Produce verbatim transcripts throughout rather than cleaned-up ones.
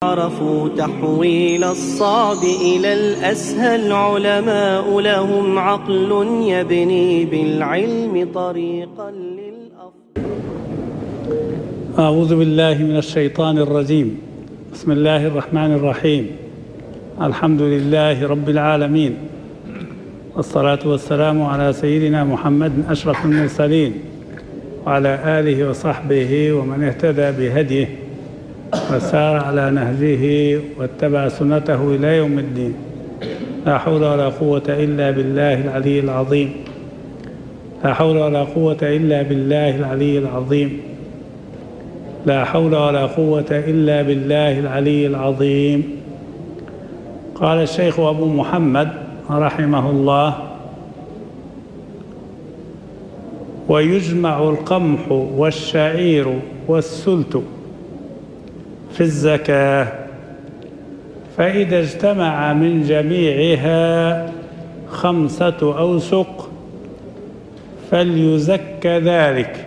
عرفوا تحويل الصعب إلى الأسهل، علماء لهم عقل يبني بالعلم طريقا للأفضل. أعوذ بالله من الشيطان الرجيم. بسم الله الرحمن الرحيم. الحمد لله رب العالمين، والصلاة والسلام على سيدنا محمد أشرف المرسلين، وعلى آله وصحبه ومن اهتدى بهديه وسار على نهجه واتبع سنته إلى يوم الدين. لا حول ولا قوة إلا بالله العلي العظيم. لا حول ولا قوة إلا بالله العلي العظيم. لا حول ولا قوة إلا بالله العلي العظيم. قال الشيخ أبو محمد رحمه الله: ويجمع القمح والشعير والسلت في الزكاة، فإذا اجتمع من جميعها خمسة أوسق فليزك ذلك.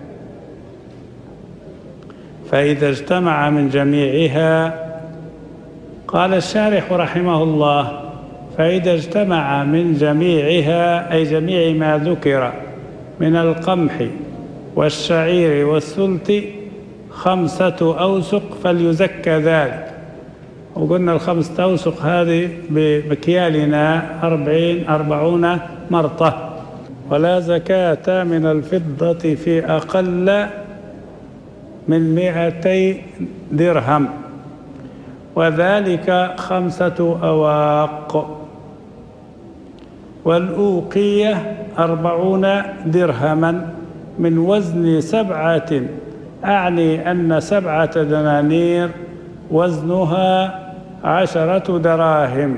فإذا اجتمع من جميعها، قال الشارح رحمه الله: فإذا اجتمع من جميعها أي جميع ما ذكر من القمح والشعير والسلت خمسة أوسق فليزك ذلك. وقلنا الخمسة أوسق هذه بمكيالنا أربعين أربعون مرطة. ولا زكاة من الفضة في أقل من مئتي درهم، وذلك خمسة أواق. والأوقية أربعون درهما من وزن سبعة، أعني أن سبعة دنانير وزنها عشرة دراهم.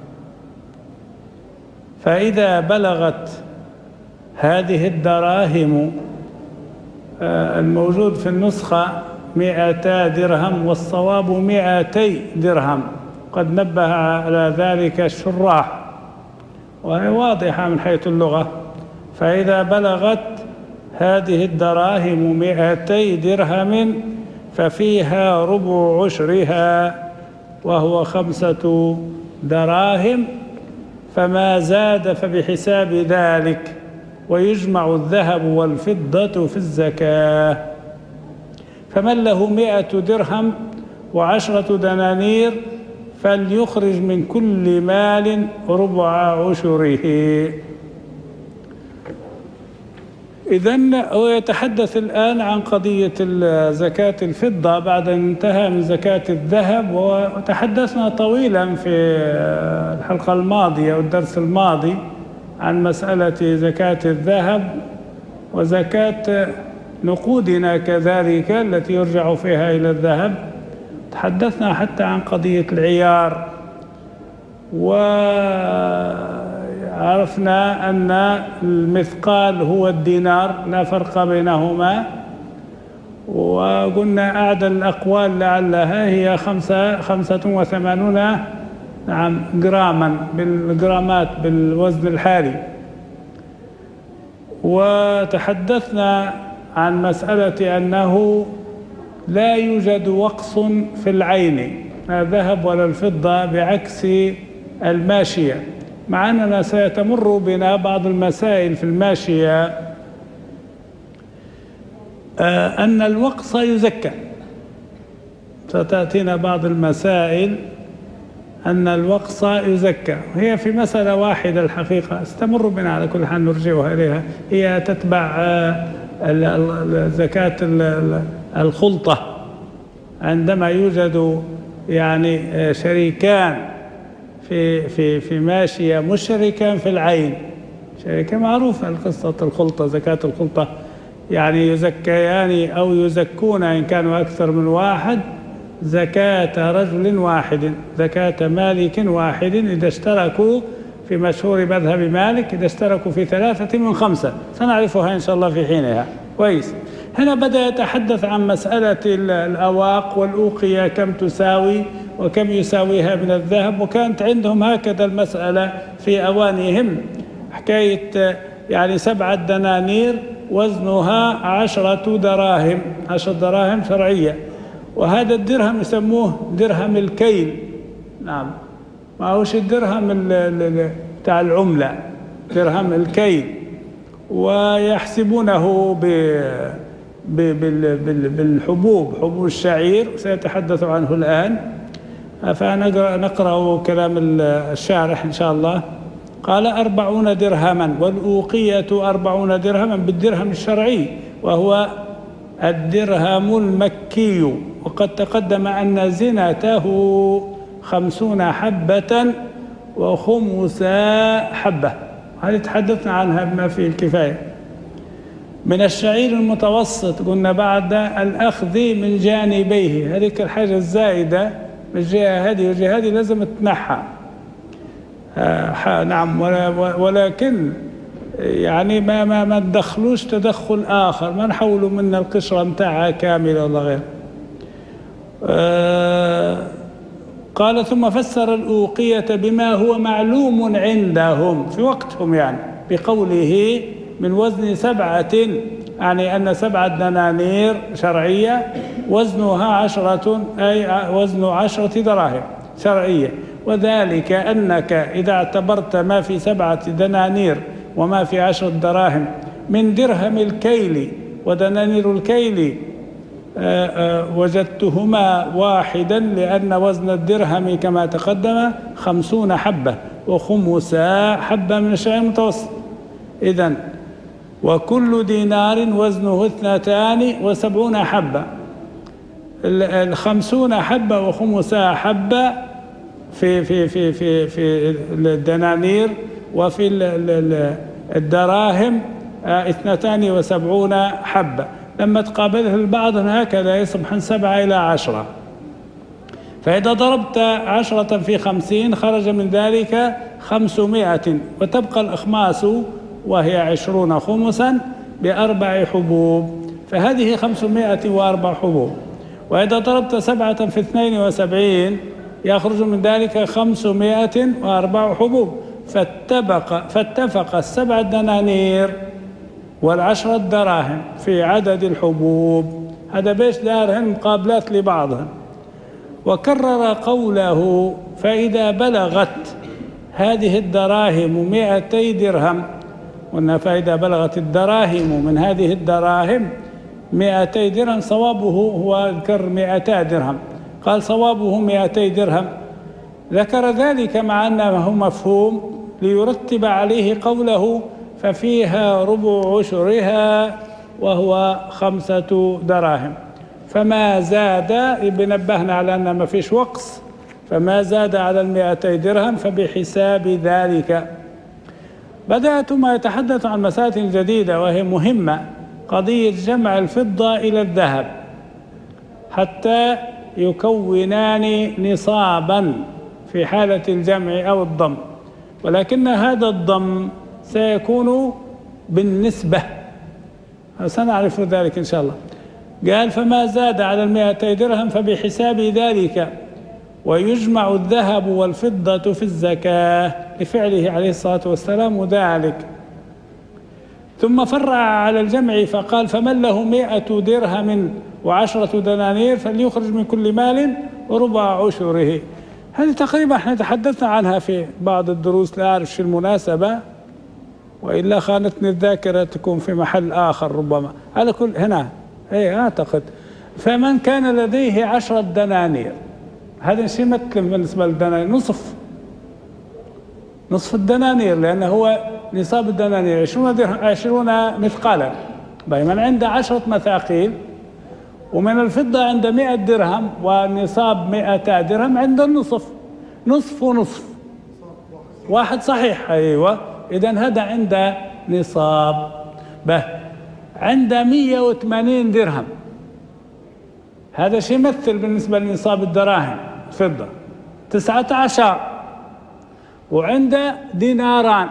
فإذا بلغت هذه الدراهم، الموجود في النسخة مئتا درهم، والصواب مئتي درهم، قد نبه على ذلك الشراح وهي واضحة من حيث اللغة. فإذا بلغت هذه الدراهم مئتي درهم ففيها ربع عشرها وهو خمسة دراهم، فما زاد فبحساب ذلك. ويجمع الذهب والفضة في الزكاة. فمن له مئة درهم وعشرة دنانير فليخرج من كل مال ربع عشره. إذن هو يتحدث الآن عن قضية زكاة الفضة بعد أن انتهى من زكاة الذهب، وتحدثنا طويلا في الحلقة الماضية والدرس الماضي عن مسألة زكاة الذهب وزكاة نقودنا كذلك التي يرجع فيها إلى الذهب. تحدثنا حتى عن قضية العيار، وعرفنا أن المثقال هو الدينار، لا فرق بينهما. وقلنا أعدل الأقوال لعلها هي خمسة خمسة وثمانون نعم جراما بالجرامات بالوزن الحالي. وتحدثنا عن مسألة أنه لا يوجد وقص في العين، لا الذهب ولا الفضة، بعكس الماشية، مع أننا سيتمر بنا بعض المسائل في الماشية أن الوقص يزكى. ستأتينا بعض المسائل أن الوقص يزكى. هي في مسألة واحدة الحقيقة استمر بنا على كل حال نرجعها إليها، هي تتبع زكاة الخلطة. عندما يوجد يعني شريكان في في في ماشية مشتركان في العين، شركة معروفة قصة الخلطة، زكاة الخلطة، يعني يزكيان أو يزكون إن كانوا أكثر من واحد زكاة رجل واحد، زكاة مالك واحد، إذا اشتركوا في مشهور مذهب مالك، إذا اشتركوا في ثلاثة من خمسة، سنعرفها إن شاء الله في حينها. كويس. هنا بدأ يتحدث عن مسألة الأواق والأوقية، كم تساوي وكم يساويها من الذهب، وكانت عندهم هكذا المسألة في أوانهم، حكاية يعني سبعة دنانير وزنها عشرة دراهم، عشرة دراهم شرعية، وهذا الدرهم يسموه درهم الكيل. نعم، ما هوش الدرهم بتاع العملة، درهم الكيل. ويحسبونه بالحبوب، حبوب الشعير، سيتحدث عنه الآن. فنقرأ كلام الشارح إن شاء الله. قال: أربعون درهما، والأوقية أربعون درهما بالدرهم الشرعي وهو الدرهم المكي، وقد تقدم أن زنته خمسون حبة وخمسا حبة. هذه تحدثنا عنها بما فيه الكفاية. من الشعير المتوسط قلنا بعد الأخذ من جانبيه، هذيك الحاجة الزائدة من الجهة هذه والجهة هذه لازم تنحى. آه نعم، ولكن يعني ما ما ما تدخلوش تدخل آخر، ما نحولوا من القشرة متاعها كاملة ولا غير. آه قال: ثم فسر الأوقية بما هو معلوم عندهم في وقتهم، يعني بقوله من وزن سبعة، يعني أن سبعة دنانير شرعية وزنها عشرة، أي وزن عشرة دراهم شرعية. وذلك أنك إذا اعتبرت ما في سبعة دنانير وما في عشرة دراهم من درهم الكيل ودنانير الكيل آآ آآ وجدتهما واحدا، لأن وزن الدرهم كما تقدم خمسون حبة وخمسا حبة من الشعير المتوسط. إذن وكل دينار وزنه اثنتان وسبعون حبة. الخمسون حبة وخمسا حبة في في في في في الدنانير، وفي الدراهم اثنتان وسبعون حبة. لما تقابله البعض هكذا يصبح سبعة إلى عشرة. فإذا ضربت عشرة في خمسين خرج من ذلك خمسمائة، وتبقى الأخماس وهي عشرون خمسا بأربع حبوب، فهذه خمسمائة وأربع حبوب. وإذا ضربت سبعة في اثنين وسبعين يخرج من ذلك خمسمائة وأربع حبوب. فاتفق, فاتفق السبع دنانير والعشرة دراهم في عدد الحبوب. هذا بيش دارهن مقابلات لبعضهن. وكرر قوله: فإذا بلغت هذه الدراهم مئتي درهم. قلنا فإذا بلغت الدراهم من هذه الدراهم مئتي درهم، صوابه هو ذكر مئتا درهم، قال صوابه مئتي درهم. ذكر ذلك مع أنه مفهوم ليرتب عليه قوله: ففيها ربع عشرها وهو خمسة دراهم. فما زاد، بنبهنا على أن ما فيش وقص، فما زاد على المئتي درهم فبحساب ذلك. بدأ ثم يتحدث عن مسائل جديدة وهي مهمة، قضية جمع الفضة إلى الذهب حتى يكونان نصابا في حالة الجمع أو الضم، ولكن هذا الضم سيكون بالنسبة، سنعرف ذلك إن شاء الله. قال: فما زاد على المئتي درهم فبحساب ذلك، ويجمع الذهب والفضة في الزكاة لفعله عليه الصلاة والسلام ذلك. ثم فرع على الجمع فقال: فمن له مئة درهم وعشرة دنانير فليخرج من كل مال ربع عشره. هذه تقريبا احنا تحدثنا عنها في بعض الدروس، لا أعرف شو المناسبة، وإلا خانتني الذاكرة تكون في محل آخر ربما. على كل هنا اي أعتقد فمن كان لديه عشرة دنانير، هذا شيء مثل بالنسبة للدنانير نصف نصف الدنانير، لأنه هو نصاب الدنانير عشرون عشرون مثقالا. من عنده عشرة مثاقيل، ومن الفضة عنده مئة درهم، والنصاب مئة درهم، عنده النصف، نصف ونصف واحد صحيح. أيوة، إذن هذا عنده نصاب. به عنده مئة وثمانين درهم، هذا شيء مثل بالنسبة لنصاب الدراهم فضة تسعة عشر. وعنده ديناران،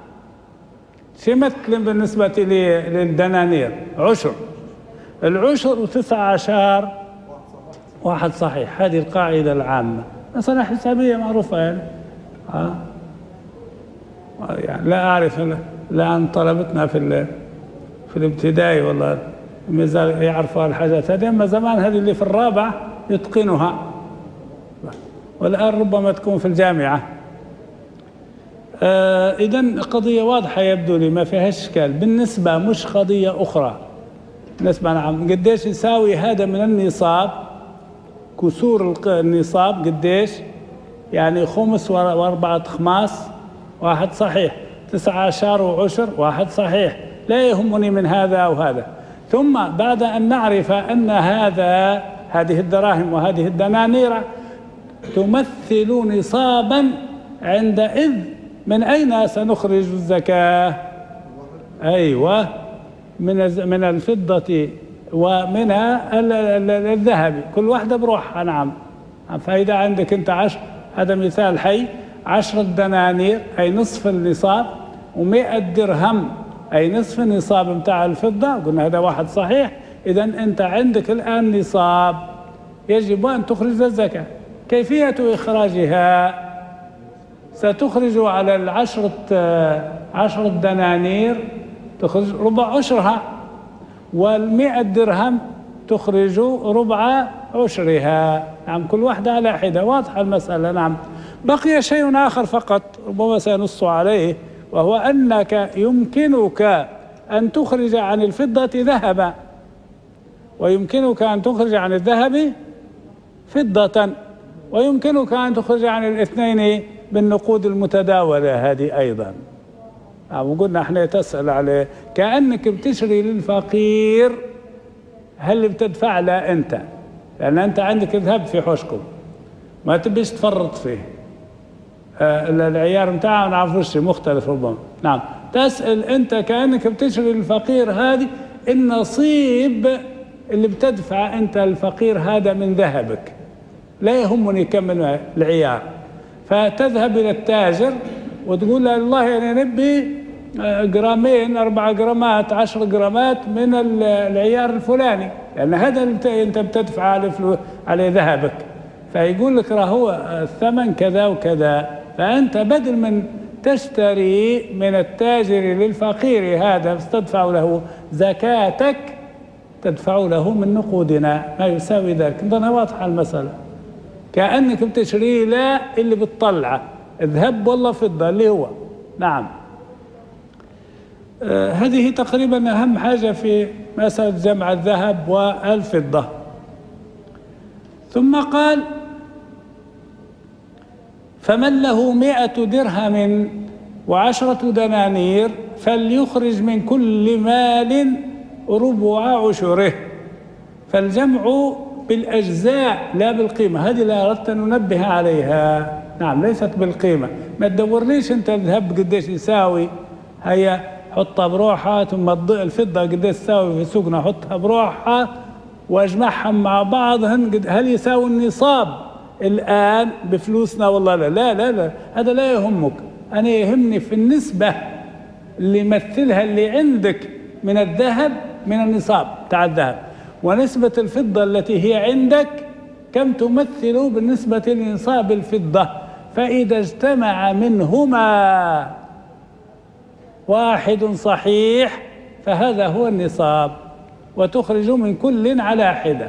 شيء مثل بالنسبة للدنانير عشر. العشر وتسعة عشر واحد صحيح. هذه القاعدة العامة، مسألة حسابية معروفة يعني. ها يعني لا أعرف لأن طلبتنا في في الابتدائي والله مازال يعرفوا الحاجات هذه، أما زمان هذه اللي في الرابع يتقنها، والآن ربما تكون في الجامعة. آه إذن قضية واضحة يبدو لي ما فيها إشكال. بالنسبة مش قضية أخرى، بالنسبة نعم قديش يساوي هذا من النصاب، كسور النصاب قديش يعني؟ خمس وأربعة خماس واحد صحيح، تسعة عشر وعشر واحد صحيح، لا يهمني من هذا أو هذا. ثم بعد أن نعرف أن هذا هذه الدراهم وهذه الدنانير تمثل نصابا، عندئذ من أين سنخرج الزكاة؟ أيوة، من من الفضة ومن الذهب، كل واحدة بروحها. نعم. فإذا عندك أنت عشر، هذا مثال حي، عشرة دنانير أي نصف النصاب، ومئة درهم أي نصف النصاب متاع الفضة، قلنا هذا واحد صحيح. إذا أنت عندك الآن نصاب يجب أن تخرج الزكاة. كيفية إخراجها؟ ستخرج على العشرة عشرة دنانير تخرج ربع عشرها، والمئة درهم تخرج ربع عشرها. نعم، كل واحدة على حدة. واضحة المسألة. نعم. بقي شيء آخر فقط ربما سنص عليه، وهو أنك يمكنك أن تخرج عن الفضة ذهبا، ويمكنك أن تخرج عن الذهب فضة، ويمكنك أن تخرج عن الاثنين بالنقود المتداولة هذه أيضا. وقلنا احنا تسأل عليه كأنك بتشري للفقير، هل بتدفع له أنت؟ لأن أنت عندك ذهب في حوشكم ما تبيش تفرط فيه. آه العيار متاعه نعرفوش مختلف ربما. نعم. تسأل أنت كأنك بتشري للفقير هذه النصيب اللي بتدفع أنت الفقير هذا من ذهبك، لا يهمني كم من العيار. فتذهب إلى التاجر وتقول له والله أنا نبي جرامين أربع جرامات عشر جرامات من العيار الفلاني، لأن هذا اللي أنت بتدفع على على ذهبك. فيقول لك راه هو الثمن كذا وكذا، فأنت بدل من تشتري من التاجر للفقير هذا تدفع له زكاتك، تدفع له من نقودنا ما يساوي ذلك. أظن واضحة المسألة. كأنك بتشتري لا اللي بتطلعه ذهب والله فضة اللي هو. نعم. آه هذه تقريبا أهم حاجة في مسألة جمع الذهب والفضة. ثم قال فمن له مئة درهم وعشرة دنانير فليخرج من كل مال ربع عشره. فالجمع بالأجزاء لا بالقيمة، هذه لا أردت أن ننبه عليها. نعم، ليست بالقيمة. ما تدورليش أنت الذهب قديش يساوي، هيا حطها بروحها، ثم الفضة قديش تساوي في سوقنا حطها بروحها، واجمعهم مع بعض هل يساوي النصاب الآن بفلوسنا والله لا لا لا, لا. هذا لا يهمك. أنا يهمني في النسبة اللي يمثلها اللي عندك من الذهب من النصاب تاع الذهب، ونسبة الفضة التي هي عندك كم تمثل بالنسبة لنصاب الفضة. فإذا اجتمع منهما واحد صحيح فهذا هو النصاب، وتخرج من كل على حدة.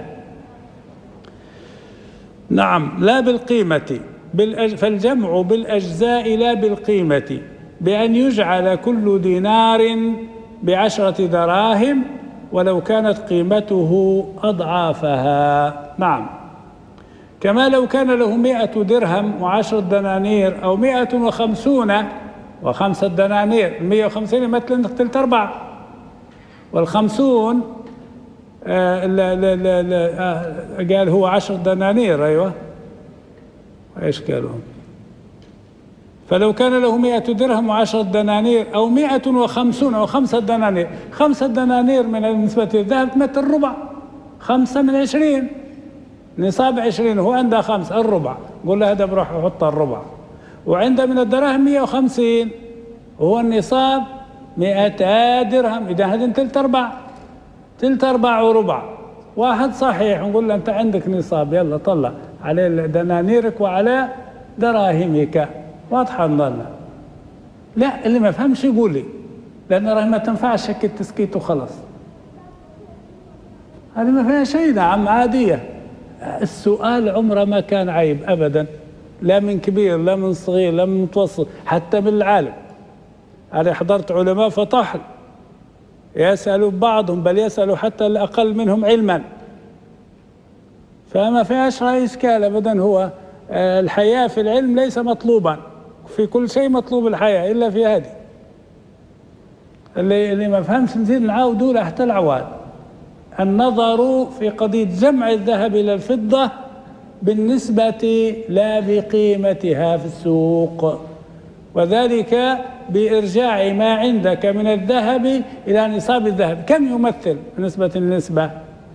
نعم، لا بالقيمة. بالأج... فالجمع بالأجزاء لا بالقيمة، بأن يجعل كل دينار بعشرة دراهم ولو كانت قيمته أضعافها. نعم. كما لو كان له مئة درهم وعشرة دنانير أو مئة وخمسون وخمسة دنانير. مئة وخمسين مثلا ثلث أربعة، والخمسون آه لا لا لا لا آه قال هو عشر دنانير. أيوة، إيش قالوا؟ فلو كان له مئة درهم وعشرة دنانير أو مئة وخمسون أو خمسة دنانير. خمسة دنانير من نسبة الذهب تمثل ربع، خمسة من عشرين، نصاب عشرين، هو عنده خمسة الربع، قول له هذا بروح يحط الربع. وعنده من الدراهم مئة وخمسين، هو النصاب مئة درهم، إذا هذا تلت أربع، تلت أربع وربع، واحد صحيح. نقول له أنت عندك نصاب، يلا طلع على دنانيرك وعلى دراهمك. واضحة الظلة؟ لا، اللي ما فهمش يقول لي، لأن راه ما تنفعش هيك التسكيت وخلص. هذه ما فيها شيء. نعم، عادية. السؤال عمره ما كان عيب أبدا، لا من كبير لا من صغير لا من متوسط، حتى من العالم. أنا حضرت علماء فطحل يسألوا بعضهم، بل يسألوا حتى الأقل منهم علما، فما فيهاش أي إشكال أبدا. هو الحياة في العلم ليس مطلوبا، في كل شيء مطلوب الحياة إلا في هذه. اللي, اللي ما فهمش نزيد نعاودوا له حتى العواد. النظر في قضية جمع الذهب إلى الفضة بالنسبة لا بقيمتها في السوق، وذلك بإرجاع ما عندك من الذهب إلى نصاب الذهب. كم يمثل بالنسبة للنسبة؟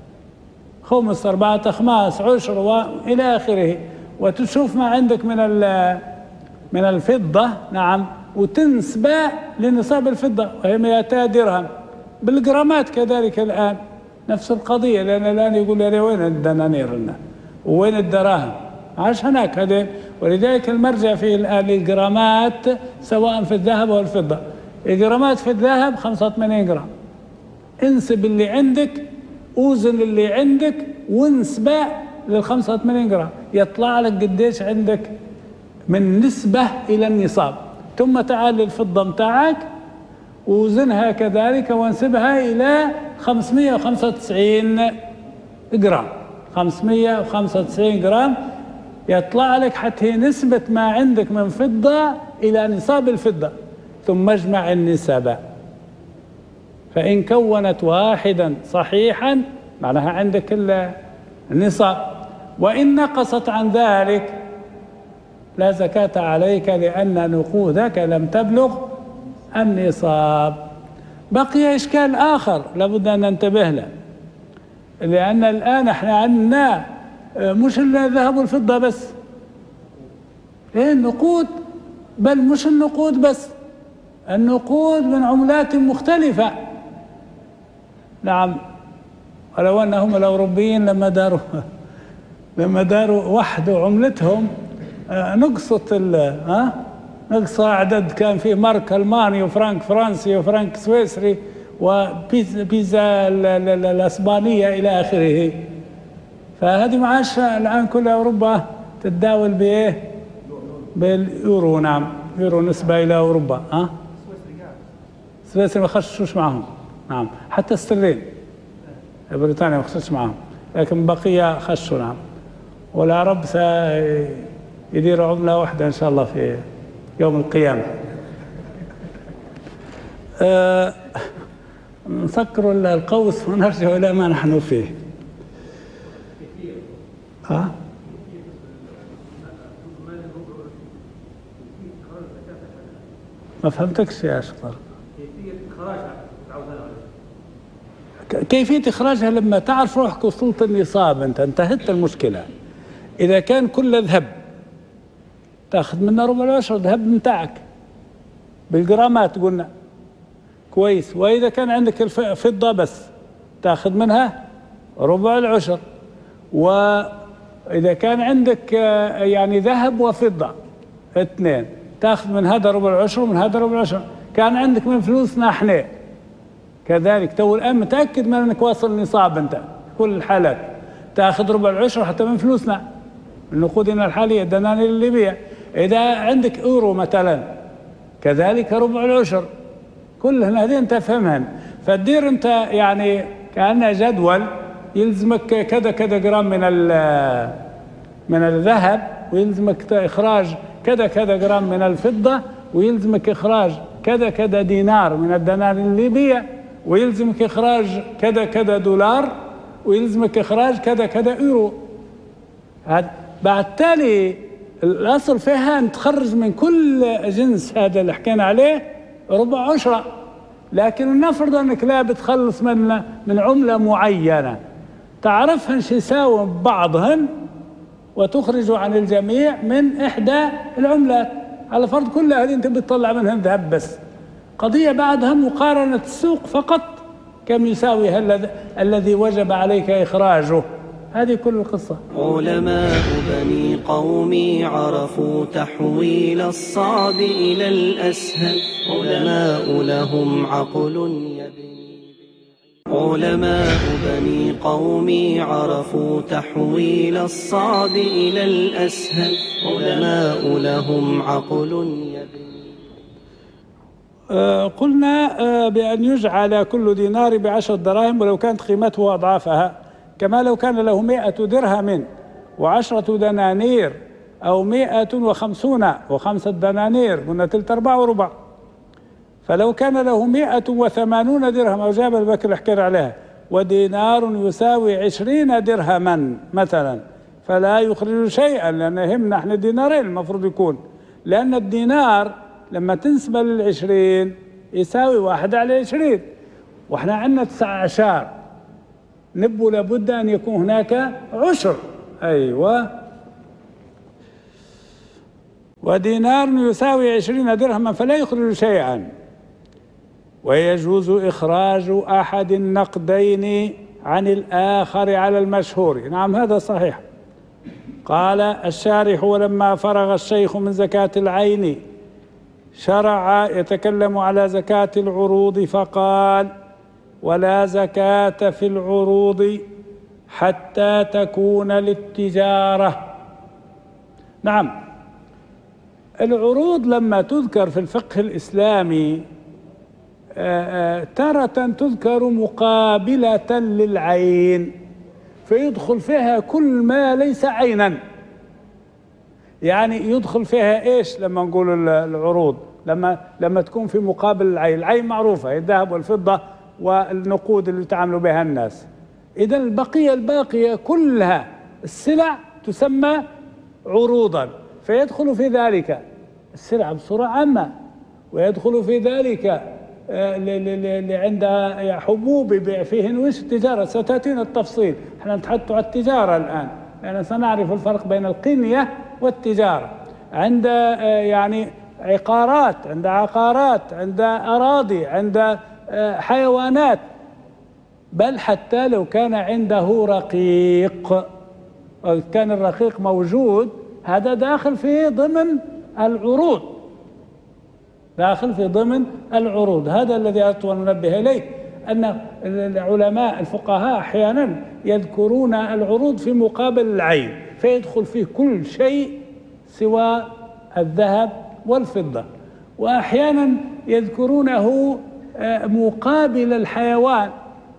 خمس، أربعة أخماس، عشر وإلى آخره. وتشوف ما عندك من من الفضة، نعم، وتنسبة لنصاب الفضة وهي مئتا درهم بالجرامات. كذلك الآن نفس القضية، لأن الآن يقول لي وين الدنانير لنا وين الدراهم؟ عاش هناك هذين. ولذلك المرجع في الآن للجرامات سواء في الذهب والفضة. الجرامات في الذهب خمسة وثمانين جرام، انسب اللي عندك، اوزن اللي عندك وانسبه لل خمسة وثمانين جرام، يطلع لك قديش عندك من نسبة إلى النصاب. ثم تعال للفضة متاعك ووزنها كذلك وانسبها إلى خمسمئة وخمسة وتسعين جرام، خمسمئة وخمسة وتسعين جرام يطلع لك حتى نسبة ما عندك من فضة إلى نصاب الفضة. ثم اجمع النسب، فإن كونت واحدا صحيحا معناها عندك النصاب، وإن نقصت عن ذلك لا زكاة عليك لأن نقودك لم تبلغ النصاب. بقي إشكال آخر لابد أن ننتبه له، لأن الآن احنا عندنا مش الذهب والفضة بس، إيه النقود، بل مش النقود بس، النقود من عملات مختلفة. نعم، ولو أنهم الأوروبيين لما داروا لما داروا وحدوا عملتهم نقصت ها نقص عدد، كان في مارك ألماني وفرنك فرنسي وفرنك سويسري وبيزا الأسبانية إلى آخره. فهذه معاش الآن كل أوروبا تتداول بإيه؟ باليورو. نعم، يورو نسبة إلى أوروبا. ها سويسرا ما خشوش معهم، نعم، حتى استرلين بريطانيا ما خشوش معهم، لكن بقية خشوا. نعم، والعرب سيديروا عملة واحدة إن شاء الله في يوم القيامة. أه نسكر القوس ونرجع إلى ما نحن فيه. ها ما فهمتكش يا أشطر. كيفية إخراجها لما تعرف روحك وصلت النصاب، أنت انتهت المشكلة. إذا كان كل ذهب تأخذ منه ربع العشر، ذهب متاعك بالجرامات قلنا كويس. وإذا كان عندك الفضة بس تأخذ منها ربع العشر. وإذا كان عندك يعني ذهب وفضة اثنين تأخذ من هذا ربع العشر ومن هذا ربع العشر. كان عندك من فلوسنا احنا كذلك، تو الآن متأكد من أنك واصل النصاب أنت كل الحالات تأخذ ربع العشر حتى من فلوسنا من نقودنا الحالية الدنانير الليبية. إذا عندك أورو مثلا كذلك ربع العشر. كل هذه أنت فهمهن. فتدير أنت يعني كأنها جدول، يلزمك كذا كذا جرام من من الذهب، ويلزمك إخراج كذا كذا جرام من الفضة، ويلزمك إخراج كذا كذا دينار من الدنانير الليبية، ويلزمك إخراج كذا كذا دولار، ويلزمك إخراج كذا كذا يورو. بعد تالي الأصل فيها أن تخرج من كل جنس هذا اللي حكينا عليه ربع عشرة. لكن نفرض أنك لا بتخلص من من عملة معينة تعرفهن شو يساوي بعضهن وتخرج عن الجميع من إحدى العملات، على فرض كل هذه أنت بتطلع منها ذهب بس. قضية بعدها مقارنة السوق فقط، كم يساوي الذي وجب عليك إخراجه. هذه كل القصة. علماء بني قومي عرفوا تحويل الصعب إلى الأسهل، علماء لهم عقل يبني علماء بني قومي عرفوا تحويل الصعب إلى الأسهل. علماء لهم عقل يبني. آه قلنا آه بأن يجعل كل دينار بعشر دراهم ولو كانت قيمته أضعافها، كما لو كان له مائة درهم وعشرة دنانير أو مائة وخمسون وخمسة دنانير، قلنا تلت أرباع وربع. فلو كان له مائة وثمانون درهم، أو جاب البكر حكينا عليها، ودينار يساوي عشرين درهما مثلا، فلا يخرج شيئا، لأن يهمنا احنا دينارين المفروض يكون، لأن الدينار لما تنسب للعشرين يساوي واحد على عشرين، واحنا عندنا تسعة عشر، نبو لابد أن يكون هناك عشر. أيوة. ودينار يساوي عشرين درهما فلا يخرج شيئا. ويجوز إخراج أحد النقدين عن الآخر على المشهور. نعم هذا صحيح. قال الشارح: ولما فرغ الشيخ من زكاة العين شرع يتكلم على زكاة العروض فقال: ولا زكاة في العروض حتى تكون للتجارة. نعم، العروض لما تذكر في الفقه الإسلامي تارة تذكر مقابلة للعين، فيدخل فيها كل ما ليس عينا. يعني يدخل فيها ايش لما نقول العروض؟ لما لما تكون في مقابل العين. العين معروفة، الذهب والفضة والنقود اللي يتعاملوا بها الناس. إذا البقية الباقية كلها السلع تسمى عروضا، فيدخل في ذلك السلع بصورة عامة، ويدخل في ذلك اللي عندها حبوب يبيع فيهن وش التجارة. ستأتينا التفصيل، احنا نتحدث عن التجارة الآن، لأن سنعرف الفرق بين القنية والتجارة. عند يعني عقارات، عند عقارات، عند أراضي، عند حيوانات، بل حتى لو كان عنده رقيق، أو كان الرقيق موجود، هذا داخل في ضمن العروض، داخل في ضمن العروض. هذا الذي أردت أن ننبه إليه، أن العلماء الفقهاء أحيانا يذكرون العروض في مقابل العين، فيدخل فيه كل شيء سوى الذهب والفضة، وأحيانا يذكرونه مقابل الحيوان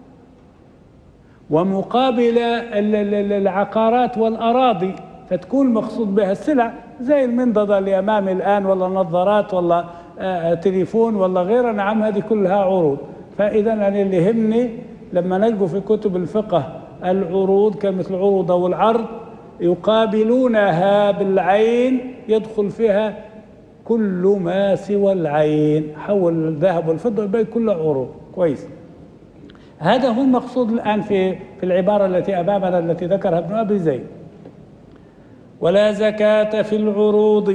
ومقابل العقارات والأراضي، فتكون مقصود بها السلع زي المنضدة اللي أمامي الآن، ولا نظارات، ولا تليفون، ولا غيره. نعم هذه كلها عروض. فإذا أنا اللي يهمني لما نلقوا في كتب الفقه العروض كمثل العروض والعرض يقابلونها بالعين، يدخل فيها كل ما سوى العين، حول الذهب والفضة يبقى كلها عروض. كويس. هذا هو المقصود الآن في في العبارة التي أمامنا التي ذكرها ابن أبي زيد: ولا زكاة في العروض.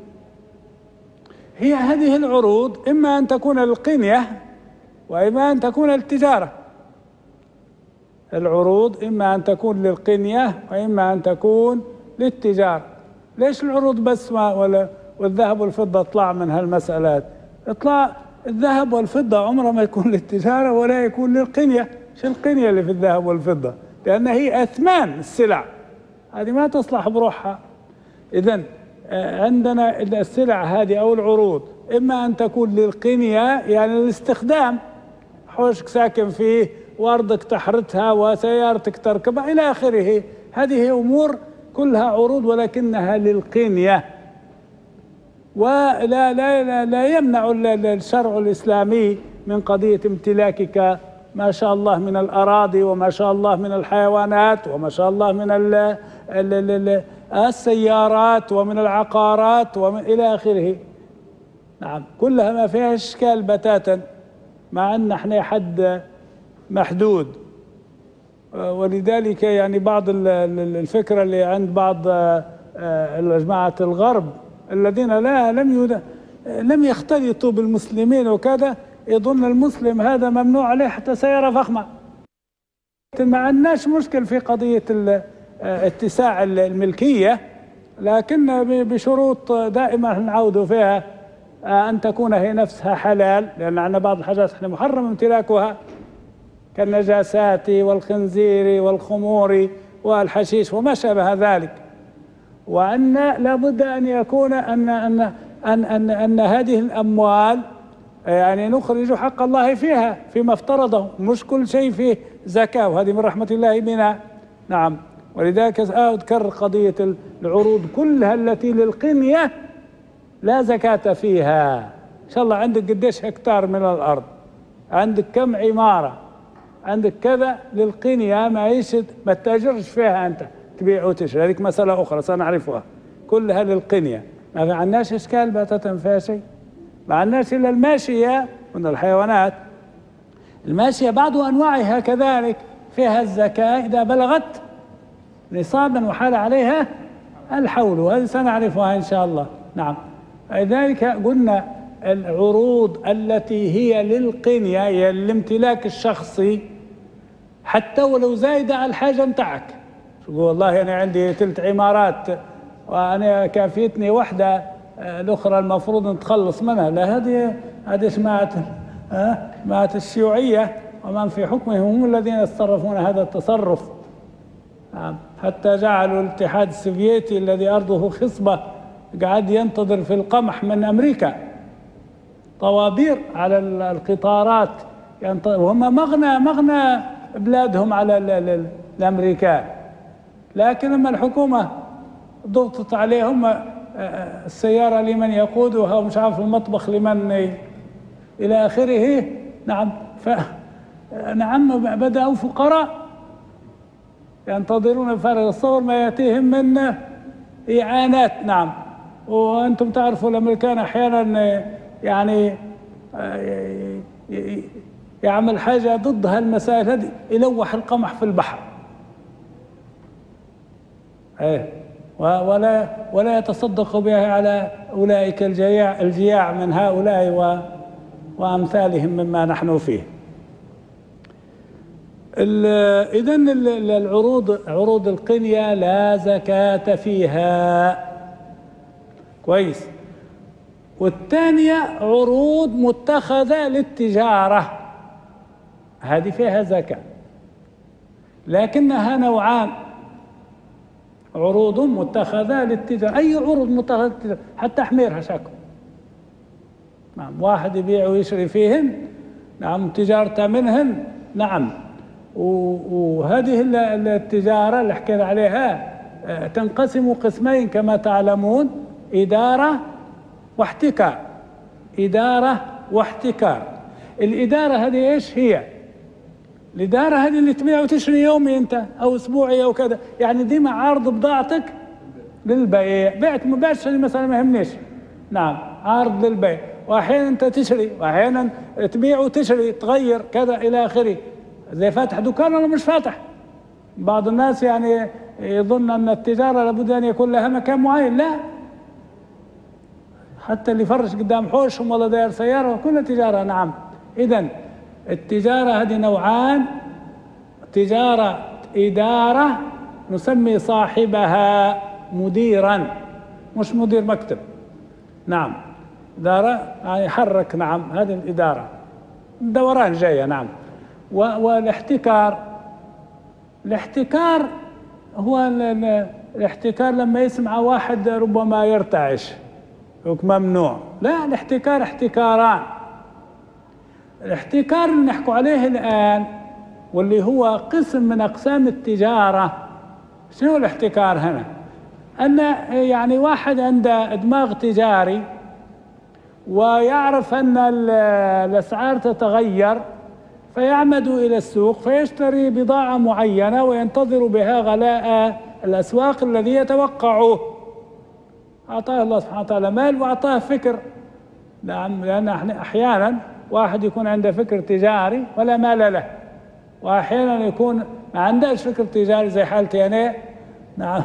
هي هذه العروض إما أن تكون للقنية وإما أن تكون للتجارة. العروض إما أن تكون للقنية وإما أن تكون للتجارة. ليش العروض بس ما ولا والذهب والفضة اطلع من هالمسألات؟ اطلع الذهب والفضة عمره ما يكون للتجارة ولا يكون للقنية. شو القنية اللي في الذهب والفضة؟ لأن هي أثمان السلع، هذه ما تصلح بروحها. إذن عندنا السلع هذه أو العروض إما أن تكون للقنية يعني للاستخدام، حوشك ساكن فيه وأرضك تحرثها وسيارتك تركبها إلى آخره، هذه أمور كلها عروض ولكنها للقنية. ولا لا لا, لا يمنع الشرع الإسلامي من قضية امتلاكك ما شاء الله من الأراضي وما شاء الله من الحيوانات وما شاء الله من ال ال ال السيارات ومن العقارات ومن إلى آخره. نعم كلها ما فيها إشكال بتاتا، مع أن احنا حد محدود. ولذلك يعني بعض الفكرة اللي عند بعض جماعة الغرب الذين لا لم يد... لم يختلطوا بالمسلمين وكذا، يظن المسلم هذا ممنوع عليه حتى سيارة فخمة. ما عندناش مشكل في قضية اتساع الملكية، لكن بشروط دائما نعود فيها أن تكون هي نفسها حلال، لأن عندنا بعض الحاجات احنا محرم امتلاكها، كالنجاسات والخنزير والخمور والحشيش وما شابه ذلك. وأن لابد أن يكون أن أن أن أن, أن هذه الأموال يعني نخرج حق الله فيها فيما افترضه، مش كل شيء فيه زكاة، وهذه من رحمة الله بنا. نعم. ولذلك أذكر قضية العروض كلها التي للقنية لا زكاة فيها. إن شاء الله عندك قديش هكتار من الأرض، عندك كم عمارة، عندك كذا للقنية، معيشة ما تتاجرش فيها أنت، تبيع وتشتري، هذيك مسألة أخرى سنعرفها، كلها للقنية. ما عندناش إشكال باتة فيها شيء، ما عندناش إلا الماشية من الحيوانات. الماشية بعض أنواعها كذلك فيها الزكاة إذا بلغت نصابا وحال عليها الحول، وهذه سنعرفها إن شاء الله. نعم. لذلك قلنا العروض التي هي للقنية هي الامتلاك الشخصي، حتى ولو زايدة على الحاجة متاعك. تقول والله أنا عندي ثلاث عمارات وأنا كافيتني واحدة، الأخرى المفروض نتخلص منها. لا، هذه هذه سمعت ها سمعت الشيوعية، ومن في حكمهم هم الذين يتصرفون هذا التصرف. حتى جعلوا الاتحاد السوفيتي الذي أرضه خصبة قاعد ينتظر في القمح من أمريكا طوابير على القطارات، وهم مغنى مغنى بلادهم على الأمريكان. لكن لما الحكومة ضغطت عليهم السيارة لمن يقودها ومش عارف المطبخ لمن إلى آخره. نعم. ف نعم بدأوا فقراء ينتظرون بفارغ الصبر ما يأتيهم من إعانات. نعم. وأنتم تعرفوا الأمريكان أحيانا يعني يعمل حاجة ضد هالمسائل هذه، يلوح القمح في البحر، ايه، ولا ولا يتصدق بها على أولئك الجياع الجياع من هؤلاء وأمثالهم مما نحن فيه. إذن العروض عروض القنية لا زكاة فيها. كويس. والثانية عروض متخذة للتجارة، هذه فيها زكاة، لكنها نوعان: عروض متخذة للتجارة. أي عروض متخذة للتجارة؟ حتى حميرها شكو. نعم. واحد يبيع ويشري فيهن، نعم، تجارته منهن. نعم. وهذه التجارة اللي حكينا عليها تنقسم قسمين كما تعلمون: إدارة واحتكار. إدارة واحتكار. الإدارة هذه إيش هي؟ الإدارة هذه اللي تبيع وتشري يومي أنت أو أسبوعي أو كذا، يعني دي معارض بضاعتك للبيع، بعت ما بعتش مثلا ما يهمنيش. نعم، عارض للبيع، وأحيانا أنت تشري وأحيانا تبيع وتشري، تغير كذا إلى آخره. زي فاتح دكان ولا مش فاتح؟ بعض الناس يعني يظن أن التجارة لابد أن يكون لها مكان معين. لا، حتى اللي يفرش قدام حوشهم ولا داير سيارة كلها تجارة. نعم. إذن التجارة هذه نوعان: تجارة إدارة نسمي صاحبها مديرا، مش مدير مكتب. نعم. إدارة يعني يحرك. نعم. هذه الإدارة دوران جاية. نعم. والاحتكار، الاحتكار هو الاحتكار لما يسمع واحد ربما يرتعش ممنوع. لا، الاحتكار احتكاران. الاحتكار اللي نحكوا عليه الآن واللي هو قسم من أقسام التجارة. شنو الاحتكار هنا؟ أن يعني واحد عنده دماغ تجاري ويعرف أن الأسعار تتغير، فيعمد إلى السوق فيشتري بضاعة معينة وينتظر بها غلاء الأسواق الذي يتوقعه. أعطاه الله سبحانه وتعالى مال وأعطاه فكر. نعم. لأن أحيانا واحد يكون عنده فكر تجاري ولا مال له، وأحيانا يكون ما عندهش فكر تجاري زي حالتي أنا. نعم.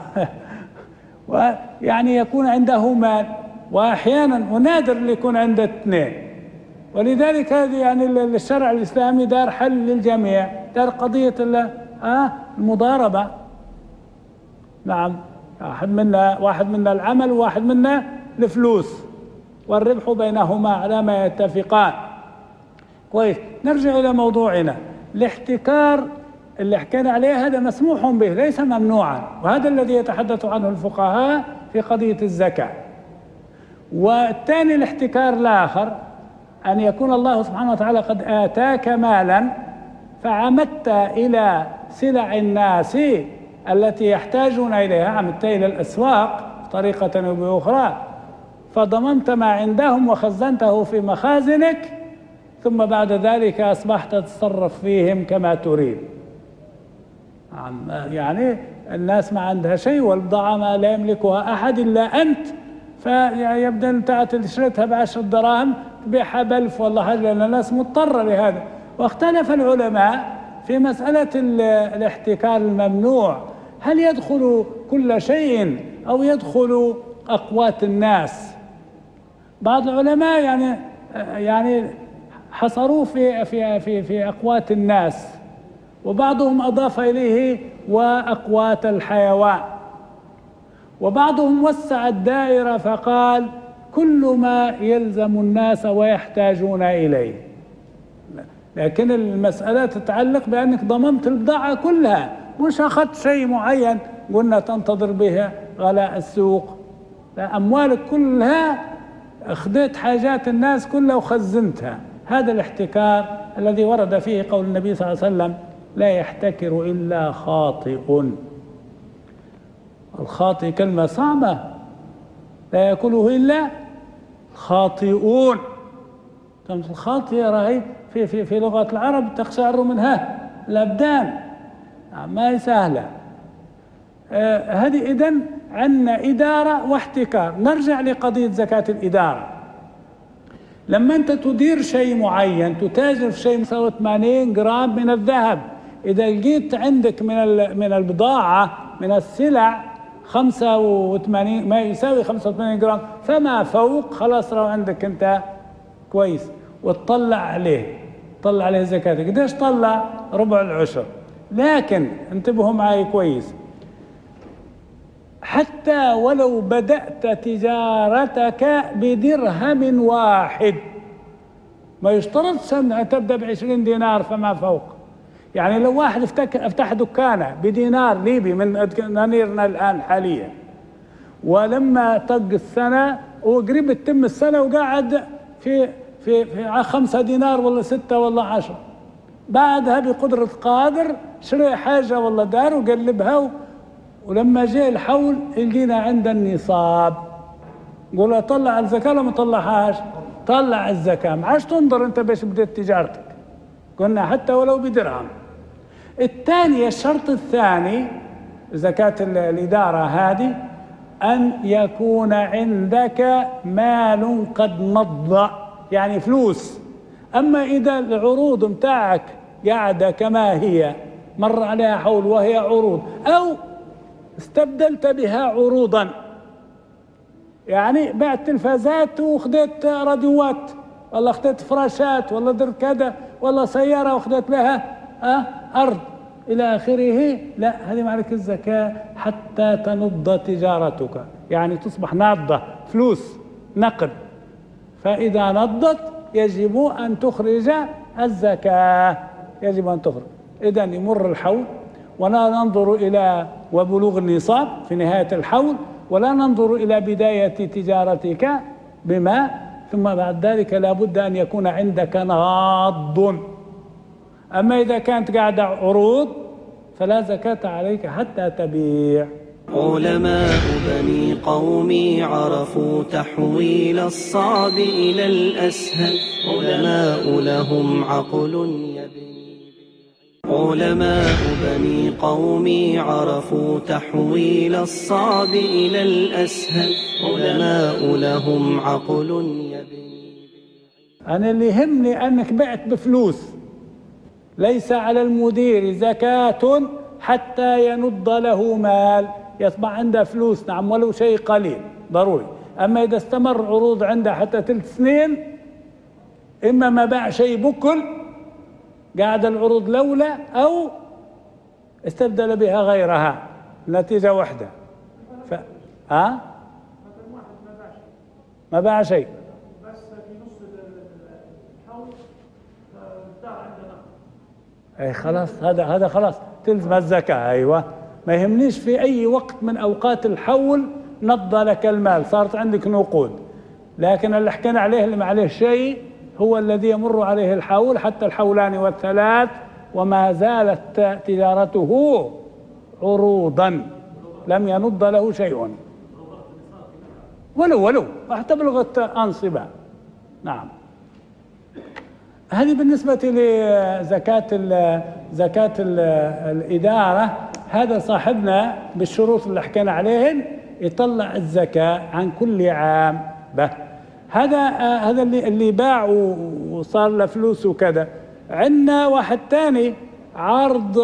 ويعني يكون عنده مال، وأحيانا ونادر اللي يكون عنده اثنين. ولذلك هذه يعني الشرع الإسلامي دار حل للجميع، دار قضية المضاربة. نعم. واحد منا واحد منا العمل وواحد منا الفلوس، والربح بينهما على ما يتفقان. كويس. نرجع إلى موضوعنا. الاحتكار اللي حكينا عليه هذا مسموح به ليس ممنوعا، وهذا الذي يتحدث عنه الفقهاء في قضية الزكاة. والثاني الاحتكار الآخر أن يكون الله سبحانه وتعالى قد آتاك مالا فعمدت إلى سلع الناس التي يحتاجون إليها، عمدت إلى الأسواق بطريقة أو بأخرى، فضممت ما عندهم وخزنته في مخازنك، ثم بعد ذلك أصبحت تتصرف فيهم كما تريد. يعني الناس ما عندها شيء والبضاعة ما لا يملكها أحد إلا أنت، فيبدأ أنت تشتريتها بعشر دراهم تبيعها بألف والله حاجة، لأن الناس مضطرة لهذا. واختلف العلماء في مسألة الاحتكار الممنوع، هل يدخل كل شيء أو يدخل أقوات الناس؟ بعض العلماء يعني يعني حصروه في في في في أقوات الناس، وبعضهم أضاف إليه وأقوات الحيوان، وبعضهم وسع الدائرة فقال كل ما يلزم الناس ويحتاجون إليه. لكن المسألة تتعلق بأنك ضمنت البضاعة كلها، مش أخذت شيء معين قلنا تنتظر به غلاء السوق، لا، أموالك كلها أخذت حاجات الناس كلها وخزنتها. هذا الاحتكار الذي ورد فيه قول النبي صلى الله عليه وسلم لا يحتكر إلا خاطئ. الخاطئ كلمة صعبة، لا يأكله إلا خاطئون. كلمة الخاطئ راهي في في في لغة العرب تقشعر منها الأبدان، ما هي سهلة. آه هذه إذن عندنا إدارة واحتكار. نرجع لقضية زكاة الإدارة. لما أنت تدير شيء معين، تتاجر في شيء يساوي ثمانين جرام من الذهب، إذا لقيت عندك من من البضاعة من السلع خمسة وثمانين ما يساوي خمسة وثمانين جرام فما فوق، خلاص راهو عندك أنت كويس، وتطلع عليه طلع عليه زكاة. قديش طلع؟ ربع العشر. لكن انتبهوا معي كويس، حتى ولو بدأت تجارتك بدرهم واحد، ما يشترطش أن تبدأ بعشرين دينار فما فوق. يعني لو واحد افتح دكانه بدينار ليبي من دنانيرنا الآن حاليا، ولما طق السنة وقريب تتم السنة وقاعد في في في خمسة دينار ولا ستة ولا عشرة، بعدها بقدرة قادر شري حاجة ولا دار وقلبها، ولما جاء الحول لقينا عند النصاب، قول طلع الزكاة ولا ما طلعهاش؟ طلع الزكاة. ما عادش تنظر انت باش بديت تجارتك، قلنا حتى ولو بدرهم. الثاني الشرط الثاني زكاة الإدارة هذه أن يكون عندك مال قد مضى، يعني فلوس. أما إذا العروض متاعك قاعدة كما هي، مر عليها حول وهي عروض، أو استبدلت بها عروضا، يعني بعت تلفازات وخذت راديوات، ولا خذت فراشات، ولا درت كذا، ولا سيارة وخذت لها أه أرض إلى آخره، لا، هذه ما عليك الزكاة حتى تنض تجارتك، يعني تصبح ناضة فلوس نقد. فإذا نضت يجب أن تخرج الزكاة، يجب أن تخرج. إذن يمر الحول ولا ننظر إلى وبلوغ النصاب في نهاية الحول، ولا ننظر إلى بداية تجارتك بما، ثم بعد ذلك لابد أن يكون عندك ناض. أما إذا كانت قاعدة عروض فلا زكاة عليك حتى تبيع. علماء بني قومي عرفوا تحويل الصعب إلى الأسهل، علماء لهم عقل يبني. علماء بني قومي عرفوا تحويل الصعب إلى الأسهل، علماء لهم عقل يبني. أنا اللي يهمني أنك بعت بفلوس، ليس على المدير زكاة حتى ينض له مال، يصبح عنده فلوس نعم ولو شيء قليل ضروري. أما إذا استمر عروض عنده حتى ثلاث سنين، إما ما باع شيء بكل قاعد العروض لولا، أو استبدل بها غيرها، نتيجة واحدة. ف... ها؟ ما باع شيء، بس في نص الحول بتاع عندنا أي خلاص هذا هذا خلاص تلزم الزكاة. أيوة، ما يهمنيش في أي وقت من أوقات الحول نضى لك المال، صارت عندك نقود، لكن اللي حكينا عليه اللي ما عليه شيء هو الذي يمر عليه الحول حتى الحولان والثلاث وما زالت تجارته عروضا لم ينض له شيء ولو ولو حتى بلغة أنصبة. نعم. هذه بالنسبة لزكاة ال زكاة ال الإدارة. هذا صاحبنا بالشروط اللي حكينا عليهن يطلع الزكاة عن كل عام به. هذا هذا اللي اللي باع وصار له فلوس وكذا. عندنا واحد تاني عرض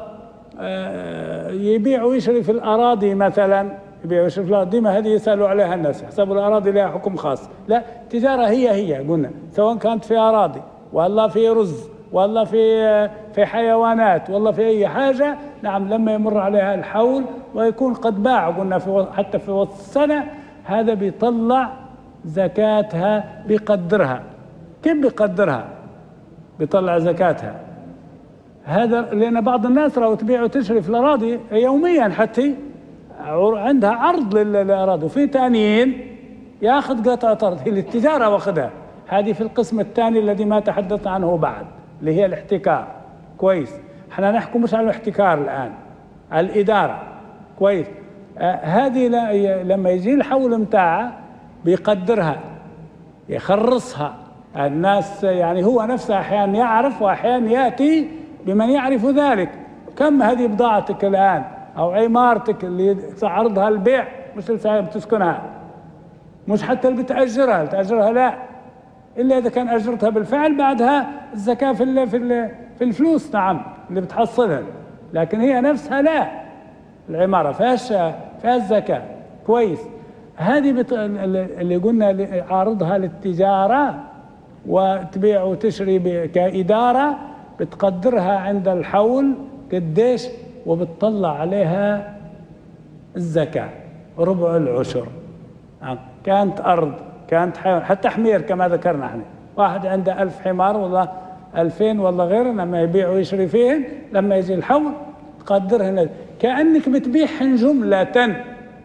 يبيع ويشري في الأراضي مثلا، يبيع ويشري في الأراضي، ما هذه يسألوا عليها الناس، يحسبوا الأراضي لها حكم خاص. لا، تجارة هي هي قلنا، سواء كانت في أراضي والله في رز والله في في حيوانات والله في أي حاجة. نعم، لما يمر عليها الحول ويكون قد باع قلنا في حتى في وسط السنة، هذا بيطلع زكاتها بيقدرها. كيف بيقدرها؟ بيطلع زكاتها. هذا لأن بعض الناس لو تبيع وتشتري في الأراضي يوميا حتى عندها عرض للأراضي، وفي تانيين ياخذ قطعة أرض، هي للتجارة واخذها. هذه في القسم الثاني الذي ما تحدث عنه بعد، اللي هي الاحتكار. كويس، احنا نحكم مش على الاحتكار الآن، على الإدارة. كويس. آه هذه لما يجي الحول متاعها بيقدرها، يخرصها. الناس يعني هو نفسه أحيانا يعرف وأحيانا يأتي بمن يعرف ذلك. كم هذه بضاعتك الآن أو عمارتك اللي تعرضها البيع، مش اللي بتسكنها، مش حتى اللي بتأجرها، تأجرها لا، إلا إذا كان أجرتها بالفعل بعدها الزكاة في ال في ال في الفلوس. نعم، اللي بتحصلها، لكن هي نفسها لا، العمارة فيهاش فيها الزكاة. كويس. هذه بت... اللي قلنا عارضها للتجارة وتبيع وتشري كإدارة، بتقدرها عند الحول قديش وبتطلع عليها الزكاة ربع العشر. كانت أرض، كانت حيوان، حتى حمير كما ذكرنا احنا، واحد عنده ألف حمار والله ألفين والله غيره، لما يبيع ويشري فيهن لما يجي الحول تقدرهن كأنك بتبيعهن جملة.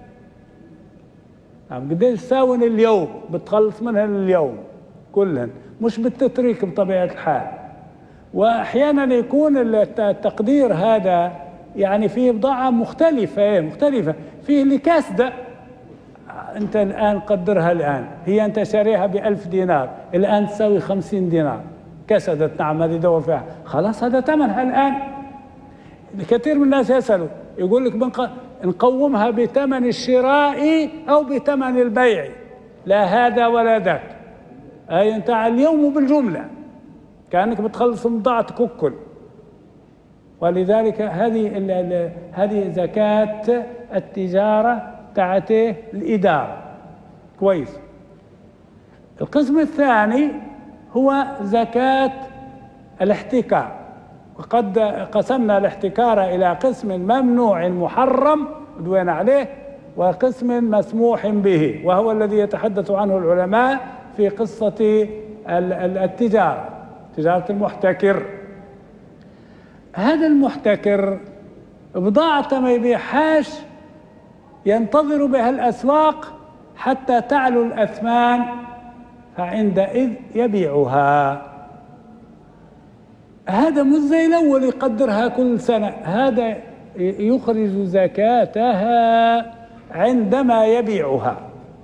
نعم، قديش تساوين اليوم بتخلص منهن اليوم كلهن، مش بالتتريك بطبيعة الحال. وأحيانا يكون التقدير هذا يعني فيه بضاعة مختلفة مختلفة، فيه اللي كاسدة أنت الآن قدرها، الآن هي أنت شاريها بألف دينار، الآن تساوي خمسين دينار، كسدت. نعم، هذه دور فيها، خلاص هذا ثمنها الآن. كثير من الناس يسألوا يقول لك نقومها بثمن الشراء أو بثمن البيع، لا هذا ولا ذاك، أي أنت على اليوم وبالجملة كأنك بتخلص بضاعتك كل. ولذلك هذه هذه زكاة التجارة تاعته الإدارة. كويس. القسم الثاني هو زكاة الاحتكار، وقد قسمنا الاحتكار إلى قسم ممنوع محرم دوينا عليه، وقسم مسموح به، وهو الذي يتحدث عنه العلماء في قصة التجارة، تجارة المحتكر. هذا المحتكر بضاعة ما يبيعهاش ينتظر بها الأسواق حتى تعلو الأثمان، فعندئذ يبيعها. هذا مش زي الأول يقدرها كل سنة، هذا يخرج زكاتها عندما يبيعها،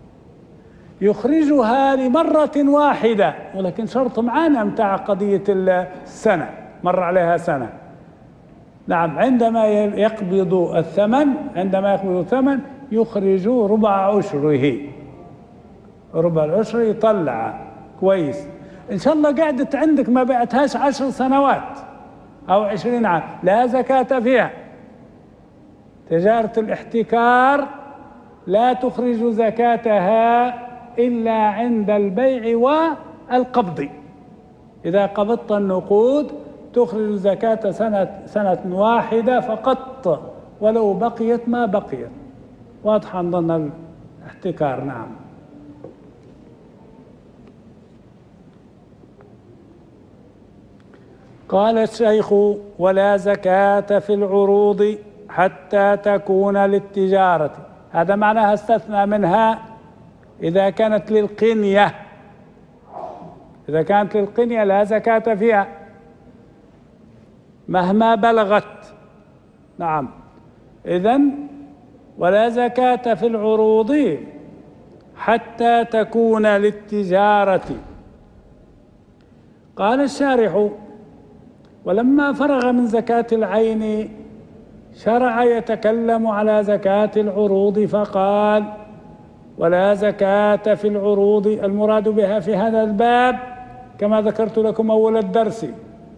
يخرجها لمرة واحدة، ولكن شرط معانا متاع قضية السنة، مر عليها سنة. نعم، عندما يقبض الثمن، عندما يقبض الثمن يخرج ربع عشره، ربع العشر يطلع. كويس. إن شاء الله قعدت عندك ما بعتهاش عشر سنوات أو عشرين عام، لا زكاة فيها. تجارة الاحتكار لا تخرج زكاتها إلا عند البيع والقبض. إذا قبضت النقود تخرج زكاة سنة سنة واحدة فقط، ولو بقيت ما بقيت. واضح عن ضمن الاحتكار. نعم. قال الشيخ: ولا زكاة في العروض حتى تكون للتجارة. هذا معناها استثنى منها إذا كانت للقنية. إذا كانت للقنية لا زكاة فيها مهما بلغت. نعم، إذن ولا زكاة في العروض حتى تكون للتجارة. قال الشارح: ولما فرغ من زكاة العين شرع يتكلم على زكاة العروض فقال: ولا زكاة في العروض. المراد بها في هذا الباب كما ذكرت لكم أول الدرس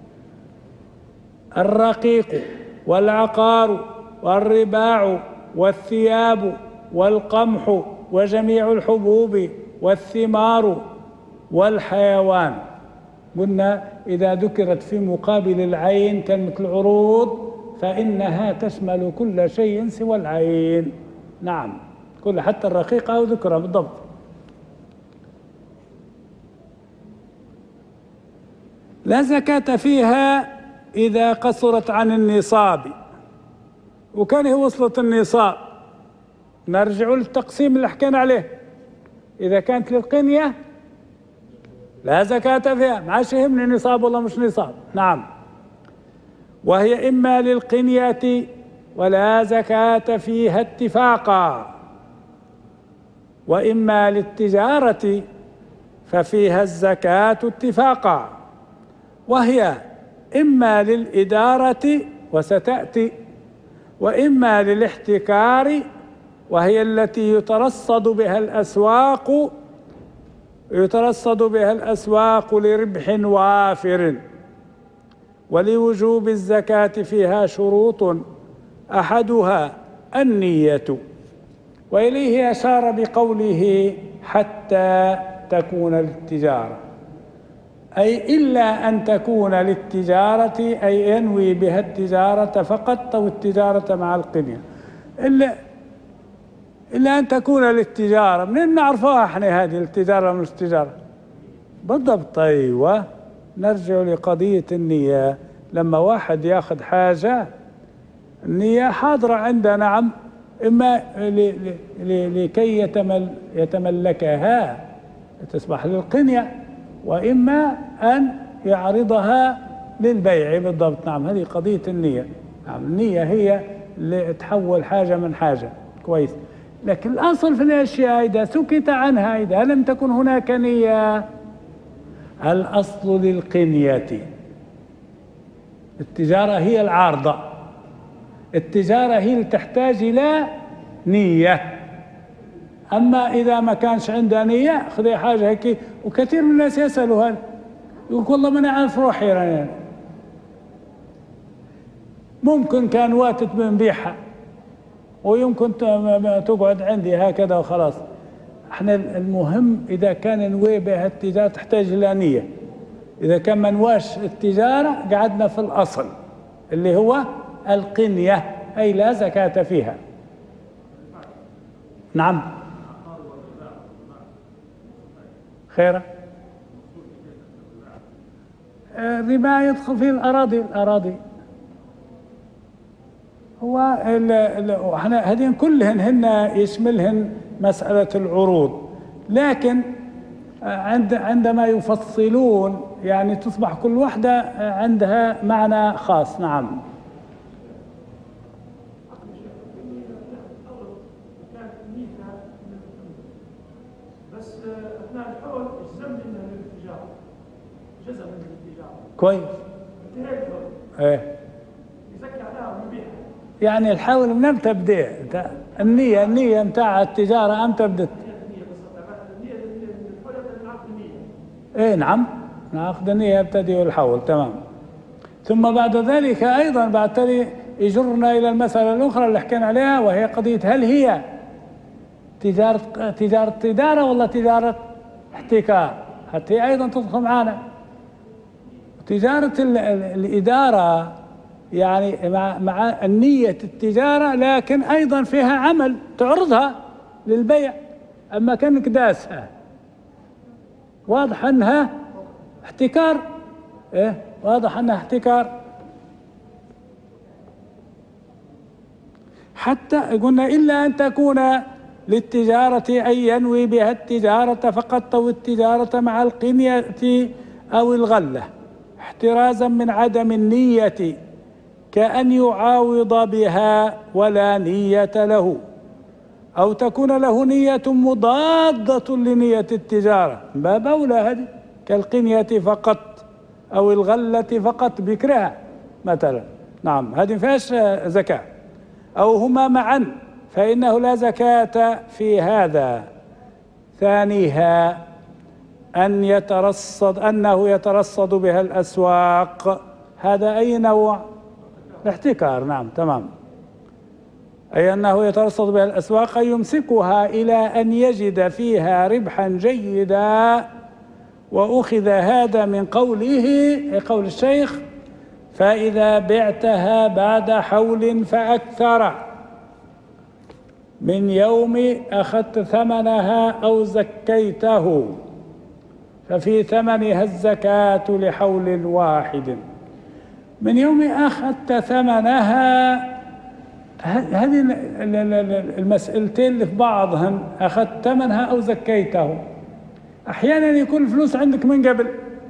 الرقيق والعقار والرباع والثياب والقمح وجميع الحبوب والثمار والحيوان. قلنا إذا ذكرت في مقابل العين كلمة العروض فإنها تشمل كل شيء سوى العين. نعم، كل حتى الرقيقة وذكرها بالضبط. لا زكاة فيها إذا قصرت عن النصاب. وكان هي وصلت النصاب نرجع للتقسيم اللي حكينا عليه. إذا كانت للقنية لا زكاة فيها، ما عادش يهمني نصاب ولا مش نصاب. نعم، وهي إما للقنية ولا زكاة فيها اتفاقا، وإما للتجارة ففيها الزكاة اتفاقا، وهي إما للإدارة وستأتي، وإما للاحتكار وهي التي يترصد بها الأسواق يترصد بها الأسواق لربح وافر. ولوجوب الزكاة فيها شروط أحدها النية، وإليه أشار بقوله حتى تكون للتجارة، أي إلا أن تكون للتجارة، أي ينوي بها التجارة فقط أو التجارة مع القنية، إلا إلا أن تكون للتجارة. منين نعرفها احنا هذه التجارة من التجارة؟ بالضبط. أيوة، نرجع لقضية النية. لما واحد ياخذ حاجة النية حاضرة عنده، نعم، إما لكي يتمل يتملكها تصبح للقنية، وإما أن يعرضها للبيع. بالضبط. نعم، هذه قضية النية. نعم، النية هي اللي تحول حاجة من حاجة. كويس. لكن الأصل في الأشياء إذا سكت عنها، إذا لم تكن هناك نية، الأصل للقنية. التجارة هي العارضة، التجارة هي اللي تحتاج إلى نية. أما إذا ما كانش عندها نية خذي حاجة هيك. وكثير من الناس يسألوا هذا، يقول والله ما نعرف روحي يعني. ممكن كان واتت بنبيعها ويمكن تقعد عندي هكذا وخلاص. احنا المهم إذا كان نوي بها التجارة تحتاج إلى نية. إذا كان ما نواش التجارة قعدنا في الأصل اللي هو القنية، أي لا زكاة فيها. نعم، خير. الربا يدخل فيه الأراضي. الأراضي هو احنا هذين كلهن هن يشملهن مسألة العروض، لكن عند عندما يفصلون يعني تصبح كل واحدة عندها معنى خاص. نعم. بس اثناء الحول الزم منها للتجاره، جزء من التجاره. كويس. ايه، يزكي عليها ويبيعها. يعني الحول من تبدأ النية النية متاع التجارة أمتى بدت؟ النية الحول يبدأ من عقد النية. ايه نعم، من عقد النية يبتدئ الحول. تمام. ثم بعد ذلك أيضا بعد ذلك يجرنا إلى المسألة الأخرى اللي حكينا عليها، وهي قضية هل هي تجارة تجارة تجارة ولا تجارة احتكار؟ حتى أيضا تدخل معنا. تجارة الإدارة يعني مع مع النية التجارة، لكن أيضا فيها عمل تعرضها للبيع. أما كانك داسها واضح أنها احتكار. إيه واضح أنها احتكار. حتى قلنا إلا أن تكون للتجارة أن ينوي بها التجارة فقط أو التجارة مع القنية أو الغلة احترازا من عدم النية، كأن يعاوض بها ولا نية له، أو تكون له نية مضادة لنية التجارة، باب أولى هذه، كالقنية فقط أو الغلة فقط بكرها مثلا، نعم هذه ما فيهاش زكاة، أو هما معا فإنه لا زكاة في هذا. ثانيها أن يترصد أنه يترصد بها الأسواق، هذا أي نوع؟ الاحتكار، نعم تمام، أي أنه يترصد بها الأسواق أي يمسكها إلى أن يجد فيها ربحا جيدا. وأخذ هذا من قوله، قول الشيخ: فإذا بعتها بعد حول فأكثر من يوم أخذت ثمنها أو زكيته ففي ثمنها الزكاة لحول واحد. من يوم أخذت ثمنها، هذه المسألتين اللي في بعضهن، أخذت ثمنها أو زكيته. أحيانا يكون الفلوس عندك من قبل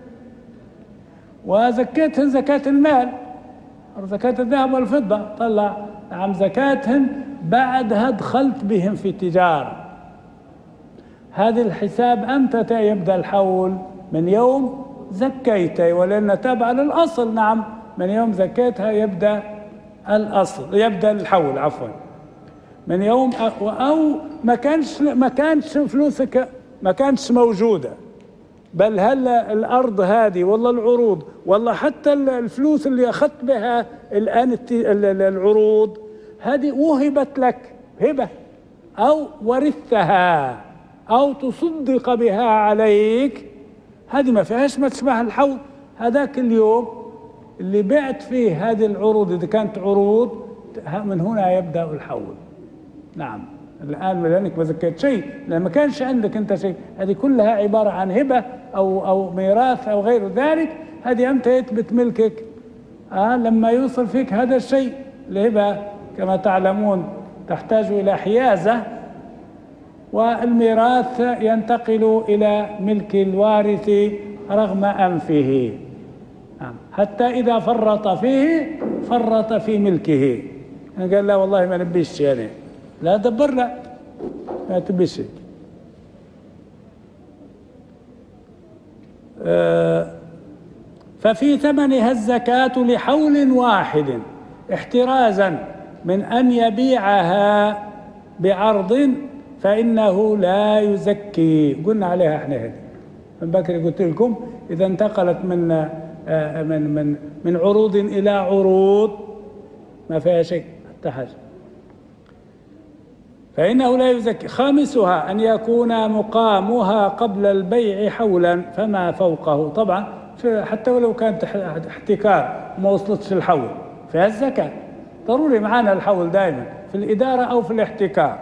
وزكيتهن زكاة المال، زكاة الذهب والفضة، طلع نعم زكاتهن بعدها دخلت بهم في تجارة. هذا الحساب أمتى يبدأ الحول؟ من يوم زكيته، ولأن تابع للأصل، نعم من يوم زكيتها يبدأ الأصل، يبدأ الحول عفوا، من يوم أو ما كانش ما كانش فلوسك ما كانش موجودة، بل هل الأرض هذه والله العروض والله حتى الفلوس اللي أخذت بها الآن العروض هذه وهبت لك هبة، أو ورثتها أو تصدق بها عليك، هذه ما فيهاش ما تشبه الحول. هذاك اليوم اللي بعت فيه هذه العروض إذا كانت عروض، من هنا يبدأ الحول. نعم الآن لأنك ما زكيت شيء، لأن ما كانش عندك أنت شيء، هذه كلها عبارة عن هبة أو أو ميراث أو غير ذلك. هذه أمتى يثبت ملكك؟ آه لما يوصل فيك هذا الشيء. الهبة كما تعلمون تحتاج إلى حيازة، والميراث ينتقل إلى ملك الوارث رغم أنفه، نعم حتى إذا فرط فيه فرط في ملكه، يعني قال لا والله ما نبيش، يعني لا دبر لا ما تبيش. آه ففي ثمنها الزكاة لحول واحد احترازا من أن يبيعها بعرض فإنه لا يزكي. قلنا عليها احنا هذه من بكري، قلت لكم إذا انتقلت من آه من من من عروض إلى عروض ما فيها شيء حتى حاجة، فإنه لا يزكي. خامسها أن يكون مقامها قبل البيع حولا فما فوقه، طبعا حتى ولو كانت احتكار ما وصلتش الحول فيها الزكاة، ضروري معانا الحول دائما في الإدارة أو في الاحتكار.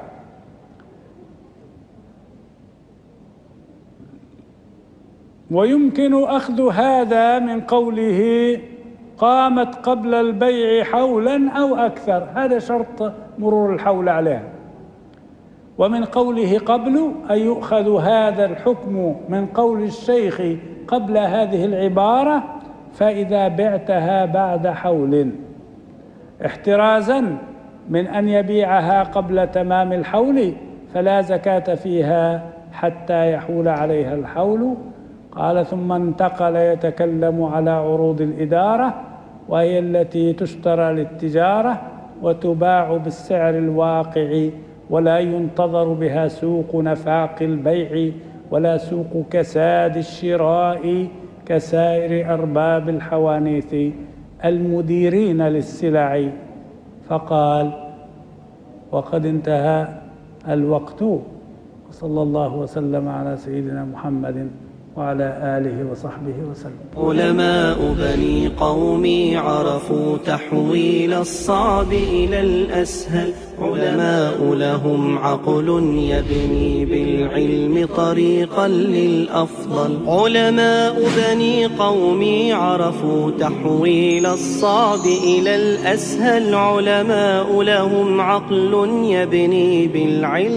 ويمكن أخذ هذا من قوله قامت قبل البيع حولا أو أكثر، هذا شرط مرور الحول عليها. ومن قوله قبل أن يؤخذ هذا الحكم من قول الشيخ قبل هذه العبارة فإذا بعتها بعد حول احترازا من أن يبيعها قبل تمام الحول فلا زكاة فيها حتى يحول عليها الحول. قال ثم انتقل يتكلم على عروض الإدارة وهي التي تشترى للتجارة وتباع بالسعر الواقع ولا ينتظر بها سوق نفاق البيع ولا سوق كساد الشراء كسائر أرباب الحوانيت المديرين للسلع. فقال وقد انتهى الوقت، صلى الله وسلم على سيدنا محمد وعلى آله وصحبه وسلم. علماء بني قومي عرفوا تحويل الصعب إلى الأسهل. علماء لهم عقل يبني بالعلم طريقا للأفضل. علماء بني قومي عرفوا تحويل الصعب إلى الأسهل. علماء لهم عقل يبني بالعلم